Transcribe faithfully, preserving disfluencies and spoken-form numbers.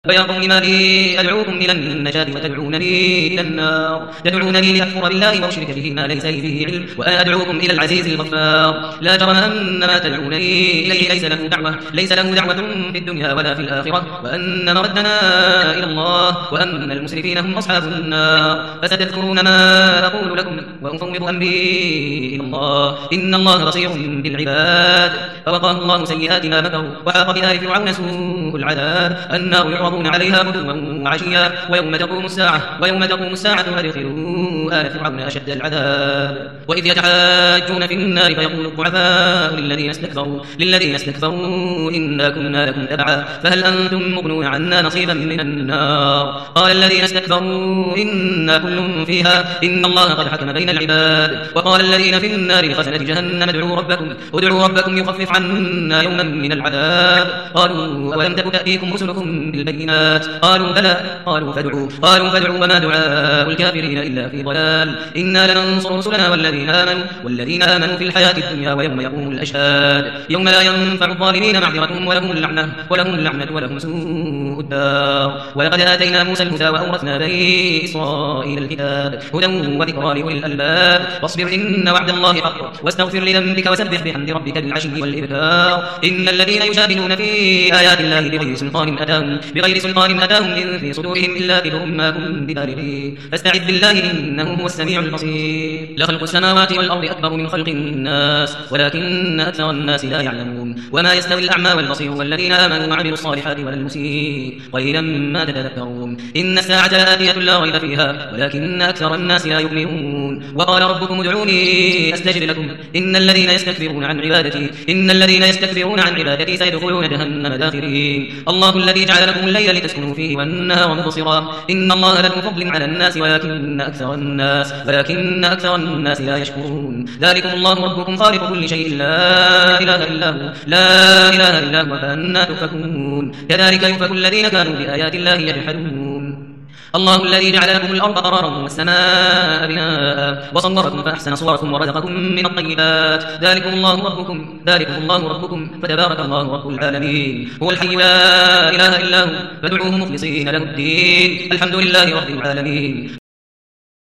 ويا قوم ما لي أدعوكم إلى النجاة وتدعونني إلى النار تدعونني لأكفر بالله وأشرك به ما ليس لي به علم وأنا أدعوكم إلى العزيز الغفار لا جرم أن ما تدعونني إليه ليس له دعوة ليس له دعوة في الدنيا ولا في الآخرة وأن مردنا إلى الله وأن المسرفين هم أصحاب النار فستذكرون ما أقول لكم وأفوض أمري إلى الله إن الله بصير بالعباد فوقاه الله سيئات ما مكروا وحاق بآل فرعون سوء العذاب النار يعرضون عليها غدوا وعشيا ويوم تقوم الساعة ويوم تقوم الساعة أدخلوا آل فرعون أشد العذاب وإذ يتحاجون في النار فيقول الضعفاء للذين استكبروا للذين استكبروا إنا كنا لكم تبعا فهل أنتم مغنون عنا نصيبا من النار قال الذين استكبروا إنا كل فيها إن الله قد حكم بين العباد وقال الذين في النار لخزنة جهنم ادعوا ربكم ادعوا ربكم يخفف عنا يوما من العذاب قالوا أولم تك تأتيكم رسلكم بالبينات قالوا بلى قالوا فادعوا قالوا فادعوا وما دعاء الكافرين إلا في ضلال إنا لننصر رسلنا والذين آمنوا والذين آمنوا في الحياة الدنيا ويوم يقوم الأشهاد يوم لا ينفع الظالمين معذرتهم ولهم اللعنة ولهم اللعنة ولهم سوء الدار ولقد آتينا موسى الهدى وأورثنا بني إسرائيل الكتاب هدى وذكرى لأولي الألباب واصبر إن وعد الله حق واستغفر لذنبك وسبح بحمد ربك بالعشي والإبكار إن الذين يجادلون في آيات الله بغير سلطان أتاهم بغير سلطان أتاهم إن في صدورهم إلا كبر ما هم ببالغيه فاستعذ بالله إنه هو السميع البصير لخلق السماوات والأرض أكبر من خلق الناس ولكن أكثر الناس لا يعلمون وما يستوي الأعمى والبصير والذين آمنوا وعملوا الصالحات ولا المسيء قليلا ما تتذكرون إن الساعة آتية لا ريب فيها ولكن أكثر الناس لا يؤمنون وقال ربكم ادعوني أستجب لكم إن الذين يستكبرون عن عبادتي إن الذين يستكبرون عن عبادتي سيدخلون جهنم داخرين الله الذي جعل لكم الليل لتسكنوا فيه والنهار مبصرا إن الله له فضل على الناس ولكن أكثر الناس ولكن أكثر الناس لا يشكرون ذلكم الله ربكم خالق كل شيء لا إله إلا هو لا إله إلا هو فأنى تؤفكون كذلك يؤفك الذين كانوا بآيات الله يجحدون الله الذي جعل لكم الأرض قرارا والسماء بناء وصوركم فأحسن صوركم ورزقكم من الطيبات ذلكم الله ربكم ذلكم الله ربكم فتبارك الله رب العالمين هو الحي لا إله إلا هو فادعوه مخلصين له الدين الحمد لله رب العالمين